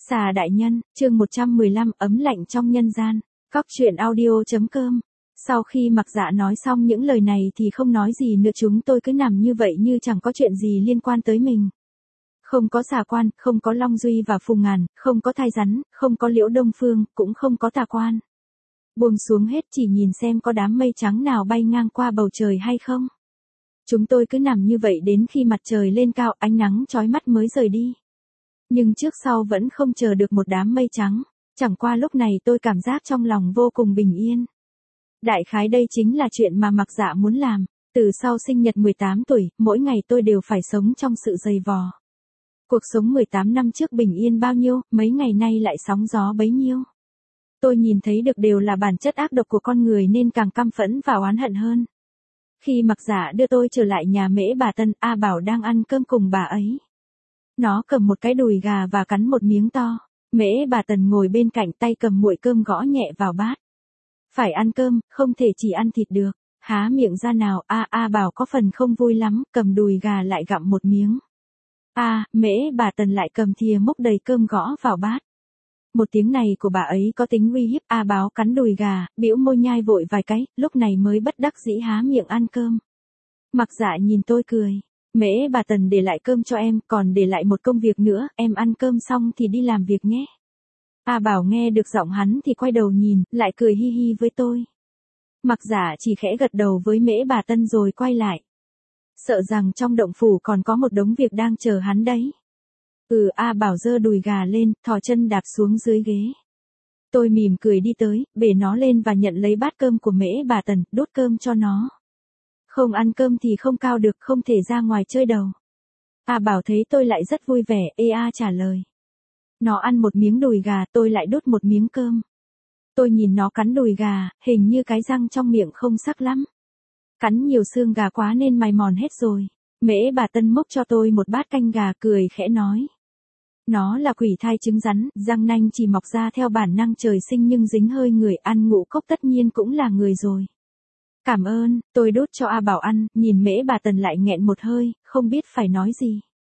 Xà đại nhân, chương 115 ấm lạnh trong nhân gian. Cóc truyện audio.com. Sau khi Mặc Dạ nói xong những lời này thì không nói gì nữa, chúng tôi cứ nằm như vậy như chẳng có chuyện gì liên quan tới mình. Không có Xà Quan, không có Long Duy và Phù Ngàn, không có Thai Rắn, không có Liễu Đông Phương, cũng không có Tà Quan. Buông xuống hết, chỉ nhìn xem có đám mây trắng nào bay ngang qua bầu trời hay không. Chúng tôi cứ nằm như vậy đến khi mặt trời lên cao, ánh nắng chói mắt mới rời đi. Nhưng trước sau vẫn không chờ được một đám mây trắng, chẳng qua lúc này tôi cảm giác trong lòng vô cùng bình yên. Đại khái đây chính là chuyện mà Mặc Dạ muốn làm. Từ sau sinh nhật 18 tuổi, mỗi ngày tôi đều phải sống trong sự dày vò. Cuộc sống 18 năm trước bình yên bao nhiêu, mấy ngày nay lại sóng gió bấy nhiêu. Tôi nhìn thấy được đều là bản chất ác độc của con người nên càng căm phẫn và oán hận hơn. Khi Mặc Dạ đưa tôi trở lại nhà Mễ bà Tân, A Bảo đang ăn cơm cùng bà ấy. Nó cầm một cái đùi gà và cắn một miếng to. Mễ bà Tần ngồi bên cạnh, tay cầm muỗng cơm gõ nhẹ vào bát. Phải ăn cơm, không thể chỉ ăn thịt được. Há miệng ra nào, A Bảo có phần không vui lắm, cầm đùi gà lại gặm một miếng. Mễ bà Tần lại cầm thìa múc đầy cơm gõ vào bát. Một tiếng này của bà ấy có tính uy hiếp. A Báo cắn đùi gà, bĩu môi nhai vội vài cái, lúc này mới bất đắc dĩ há miệng ăn cơm. Mặc Dạ nhìn tôi cười. Mễ bà Tần để lại cơm cho em, còn để lại một công việc nữa, em ăn cơm xong thì đi làm việc nhé. A Bảo nghe được giọng hắn thì quay đầu nhìn, lại cười hi hi với tôi. Mặc Dạ chỉ khẽ gật đầu với Mễ bà Tân rồi quay lại. Sợ rằng trong động phủ còn có một đống việc đang chờ hắn đấy. A Bảo giơ đùi gà lên, thò chân đạp xuống dưới ghế. Tôi mỉm cười đi tới, bể nó lên và nhận lấy bát cơm của Mễ bà Tần, đút cơm cho nó. Không ăn cơm thì không cao được, không thể ra ngoài chơi đâu. A Bảo thấy tôi lại rất vui vẻ, trả lời. Nó ăn một miếng đùi gà, tôi lại đút một miếng cơm. Tôi nhìn nó cắn đùi gà, hình như cái răng trong miệng không sắc lắm. Cắn nhiều xương gà quá nên mài mòn hết rồi. Mễ bà Tân múc cho tôi một bát canh gà, cười khẽ nói. Nó là quỷ thai trứng rắn, răng nanh chỉ mọc ra theo bản năng trời sinh nhưng dính hơi người, ăn ngũ cốc tất nhiên cũng là người rồi. Cảm ơn, tôi đút cho A Bảo ăn, nhìn Mễ bà Tần lại nghẹn một hơi, không biết phải nói gì.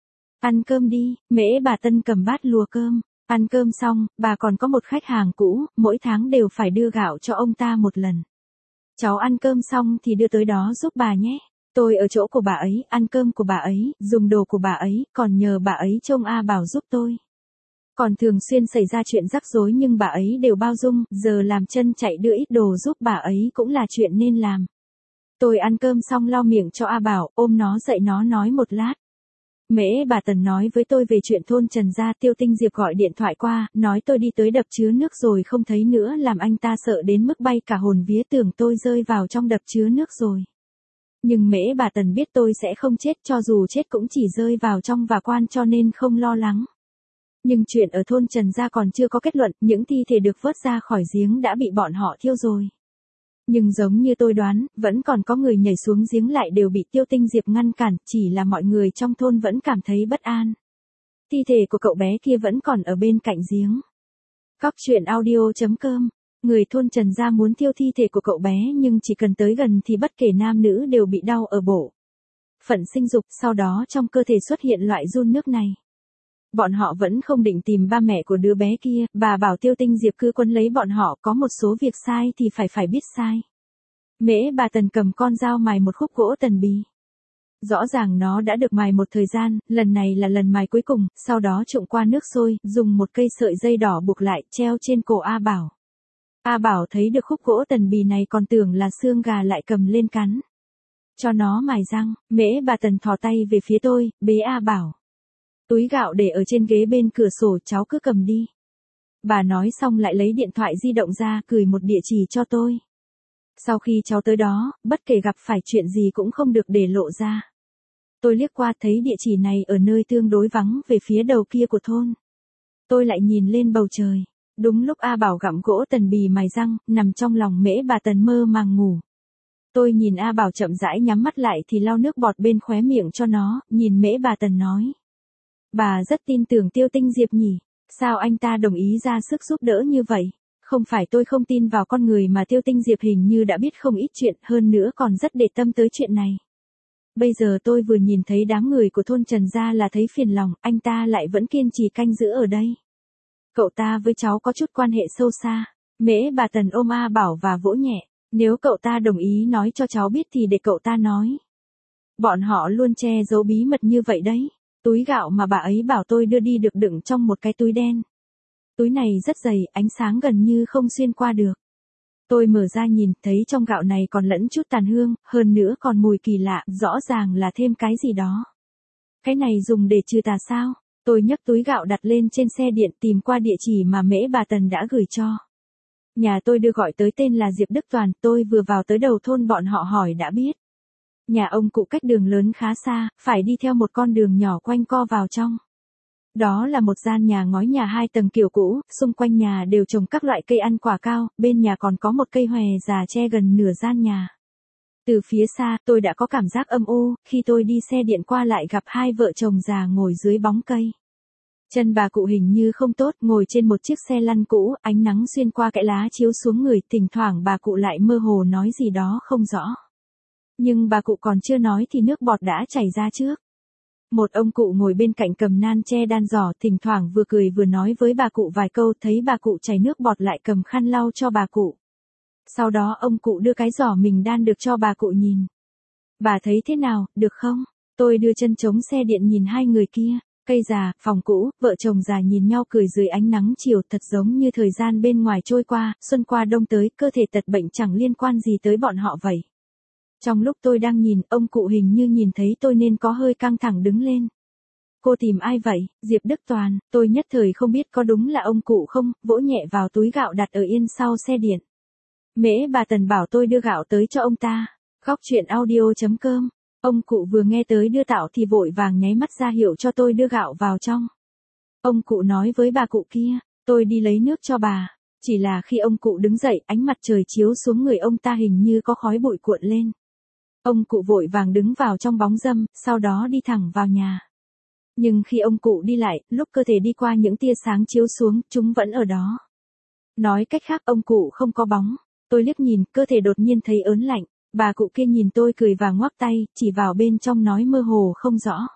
Ăn cơm đi, Mễ bà Tân cầm bát lùa cơm. Ăn cơm xong, bà còn có một khách hàng cũ, mỗi tháng đều phải đưa gạo cho ông ta một lần. Cháu ăn cơm xong thì đưa tới đó giúp bà nhé. Tôi ở chỗ của bà ấy, ăn cơm của bà ấy, dùng đồ của bà ấy, còn nhờ bà ấy trông A Bảo giúp tôi. Còn thường xuyên xảy ra chuyện rắc rối nhưng bà ấy đều bao dung, giờ làm chân chạy đưa ít đồ giúp bà ấy cũng là chuyện nên làm. Tôi ăn cơm xong lau miệng cho A Bảo, ôm nó dậy nó nói một lát. Mễ bà Tần nói với tôi về chuyện thôn Trần gia, Tiêu Tinh Diệp gọi điện thoại qua, nói tôi đi tới đập chứa nước rồi không thấy nữa, làm anh ta sợ đến mức bay cả hồn vía, tưởng tôi rơi vào trong đập chứa nước rồi. Nhưng Mễ bà Tần biết tôi sẽ không chết, cho dù chết cũng chỉ rơi vào trong vả quan, cho nên không lo lắng. Nhưng chuyện ở thôn Trần gia còn chưa có kết luận, những thi thể được vớt ra khỏi giếng đã bị bọn họ thiêu rồi. Nhưng giống như tôi đoán, vẫn còn có người nhảy xuống giếng lại đều bị Tiêu Tinh Diệp ngăn cản, chỉ là mọi người trong thôn vẫn cảm thấy bất an. Thi thể của cậu bé kia vẫn còn ở bên cạnh giếng. Cóc truyện audio.com. Người thôn Trần gia muốn thiêu thi thể của cậu bé nhưng chỉ cần tới gần thì bất kể nam nữ đều bị đau ở bộ phận sinh dục, sau đó trong cơ thể xuất hiện loại giun nước này. Bọn họ vẫn không định tìm ba mẹ của đứa bé kia, bà bảo Tiêu Tinh Diệp cứ quấn lấy bọn họ, có một số việc sai thì phải biết sai. Mễ bà Tần cầm con dao mài một khúc gỗ tần bì. Rõ ràng nó đã được mài một thời gian, lần này là lần mài cuối cùng, sau đó trụng qua nước sôi, dùng một cây sợi dây đỏ buộc lại, treo trên cổ A Bảo. A Bảo thấy được khúc gỗ tần bì này còn tưởng là xương gà lại cầm lên cắn. Cho nó mài răng, Mễ bà Tần thò tay về phía tôi, bế A Bảo. Túi gạo để ở trên ghế bên cửa sổ, cháu cứ cầm đi. Bà nói xong lại lấy điện thoại di động ra, gửi một địa chỉ cho tôi. Sau khi cháu tới đó, bất kể gặp phải chuyện gì cũng không được để lộ ra. Tôi liếc qua thấy địa chỉ này ở nơi tương đối vắng về phía đầu kia của thôn. Tôi lại nhìn lên bầu trời. Đúng lúc A Bảo gặm gỗ tần bì mài răng, nằm trong lòng Mễ bà Tần mơ màng ngủ. Tôi nhìn A Bảo chậm rãi nhắm mắt lại thì lau nước bọt bên khóe miệng cho nó, nhìn Mễ bà Tần nói. Bà rất tin tưởng Tiêu Tinh Diệp nhỉ, sao anh ta đồng ý ra sức giúp đỡ như vậy? Không phải tôi không tin vào con người mà Tiêu Tinh Diệp hình như đã biết không ít chuyện, hơn nữa còn rất để tâm tới chuyện này. Bây giờ tôi vừa nhìn thấy đám người của thôn Trần gia là thấy phiền lòng, anh ta lại vẫn kiên trì canh giữ ở đây. Cậu ta với cháu có chút quan hệ sâu xa. Mễ bà Tần ôm A Bảo và vỗ nhẹ. Nếu cậu ta đồng ý nói cho cháu biết thì để cậu ta nói. Bọn họ luôn che giấu bí mật như vậy đấy. Túi gạo mà bà ấy bảo tôi đưa đi được đựng trong một cái túi đen. Túi này rất dày, ánh sáng gần như không xuyên qua được. Tôi mở ra nhìn, thấy trong gạo này còn lẫn chút tàn hương, hơn nữa còn mùi kỳ lạ, rõ ràng là thêm cái gì đó. Cái này dùng để trừ tà sao? Tôi nhấc túi gạo đặt lên trên xe điện tìm qua địa chỉ mà Mễ bà Tần đã gửi cho. Nhà tôi đưa gọi tới tên là Diệp Đức Toàn, tôi vừa vào tới đầu thôn bọn họ hỏi đã biết. Nhà ông cụ cách đường lớn khá xa, phải đi theo một con đường nhỏ quanh co vào trong. Đó là một gian nhà ngói nhà 2 tầng kiểu cũ, xung quanh nhà đều trồng các loại cây ăn quả cao, bên nhà còn có một cây hòe già che gần nửa gian nhà. Từ phía xa, tôi đã có cảm giác âm u, khi tôi đi xe điện qua lại gặp 2 vợ chồng già ngồi dưới bóng cây. Chân bà cụ hình như không tốt, ngồi trên một chiếc xe lăn cũ, ánh nắng xuyên qua cái lá chiếu xuống người, thỉnh thoảng bà cụ lại mơ hồ nói gì đó không rõ. Nhưng bà cụ còn chưa nói thì nước bọt đã chảy ra trước. Một ông cụ ngồi bên cạnh cầm nan che đan giỏ, thỉnh thoảng vừa cười vừa nói với bà cụ vài câu, thấy bà cụ chảy nước bọt lại cầm khăn lau cho bà cụ. Sau đó ông cụ đưa cái giỏ mình đan được cho bà cụ nhìn. Bà thấy thế nào, được không? Tôi đưa chân chống xe điện nhìn 2 người kia. Cây già, phòng cũ, vợ chồng già nhìn nhau cười dưới ánh nắng chiều, thật giống như thời gian bên ngoài trôi qua, xuân qua đông tới, cơ thể tật bệnh chẳng liên quan gì tới bọn họ vậy. Trong lúc tôi đang nhìn, ông cụ hình như nhìn thấy tôi nên có hơi căng thẳng đứng lên. Cô tìm ai vậy? Diệp Đức Toàn. Tôi nhất thời không biết có đúng là ông cụ không, vỗ nhẹ vào túi gạo đặt ở yên sau xe điện. Mễ bà Tần bảo tôi đưa gạo tới cho ông ta. Góc truyện audio.com. Ông cụ vừa nghe tới đưa tảo thì vội vàng nháy mắt ra hiệu cho tôi đưa gạo vào trong. Ông cụ nói với bà cụ kia, tôi đi lấy nước cho bà. Chỉ là khi ông cụ đứng dậy, ánh mặt trời chiếu xuống người ông ta hình như có khói bụi cuộn lên. Ông cụ vội vàng đứng vào trong bóng râm, sau đó đi thẳng vào nhà. Nhưng khi ông cụ đi lại, lúc cơ thể đi qua những tia sáng chiếu xuống, chúng vẫn ở đó. Nói cách khác ông cụ không có bóng. Tôi liếc nhìn, cơ thể đột nhiên thấy ớn lạnh. Bà cụ kia nhìn tôi cười và ngoắc tay, chỉ vào bên trong nói mơ hồ không rõ.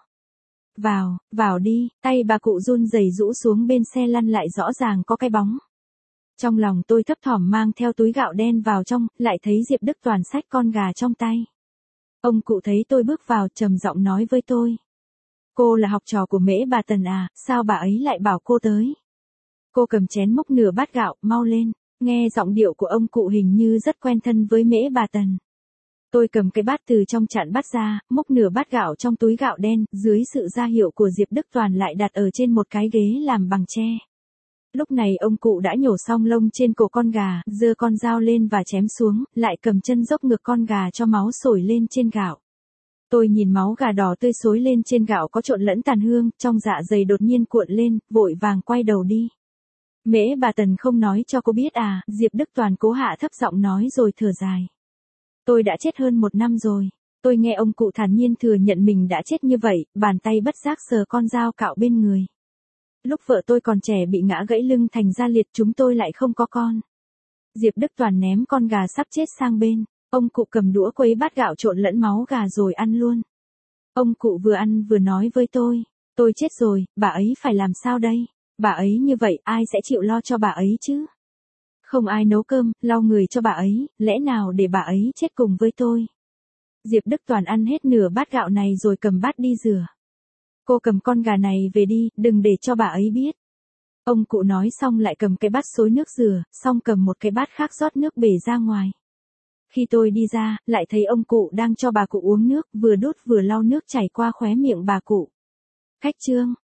Vào đi, tay bà cụ run rẩy rũ xuống bên xe lăn lại rõ ràng có cái bóng. Trong lòng tôi thấp thỏm mang theo túi gạo đen vào trong, lại thấy Diệp Đức Toàn xách con gà trong tay. Ông cụ thấy tôi bước vào trầm giọng nói với tôi. Cô là học trò của Mễ bà Tần à, sao bà ấy lại bảo cô tới? Cô cầm chén múc nửa bát gạo, mau lên, nghe giọng điệu của ông cụ hình như rất quen thân với Mễ bà Tần. Tôi cầm cái bát từ trong chạn bát ra, múc nửa bát gạo trong túi gạo đen, dưới sự ra hiệu của Diệp Đức Toàn lại đặt ở trên một cái ghế làm bằng tre. Lúc này ông cụ đã nhổ xong lông trên cổ con gà, giơ con dao lên và chém xuống, lại cầm chân dốc ngược con gà cho máu sổi lên trên gạo. Tôi nhìn máu gà đỏ tươi xối lên trên gạo có trộn lẫn tàn hương, trong dạ dày đột nhiên cuộn lên, vội vàng quay đầu đi. Mễ bà Tần không nói cho cô biết à, Diệp Đức Toàn cố hạ thấp giọng nói rồi thở dài. Tôi đã chết hơn 1 năm rồi. Tôi nghe ông cụ thản nhiên thừa nhận mình đã chết như vậy, bàn tay bất giác sờ con dao cạo bên người. Lúc vợ tôi còn trẻ bị ngã gãy lưng thành ra liệt, chúng tôi lại không có con. Diệp Đức Toàn ném con gà sắp chết sang bên. Ông cụ cầm đũa quấy bát gạo trộn lẫn máu gà rồi ăn luôn. Ông cụ vừa ăn vừa nói với tôi chết rồi, bà ấy phải làm sao đây? Bà ấy như vậy, ai sẽ chịu lo cho bà ấy chứ? Không ai nấu cơm, lau người cho bà ấy, lẽ nào để bà ấy chết cùng với tôi? Diệp Đức Toàn ăn hết nửa bát gạo này rồi cầm bát đi rửa. Cô cầm con gà này về đi, đừng để cho bà ấy biết. Ông cụ nói xong lại cầm cái bát xối nước rửa, xong cầm một cái bát khác rót nước bể ra ngoài. Khi tôi đi ra, lại thấy ông cụ đang cho bà cụ uống nước, vừa đút vừa lau nước chảy qua khóe miệng bà cụ. Khách trương,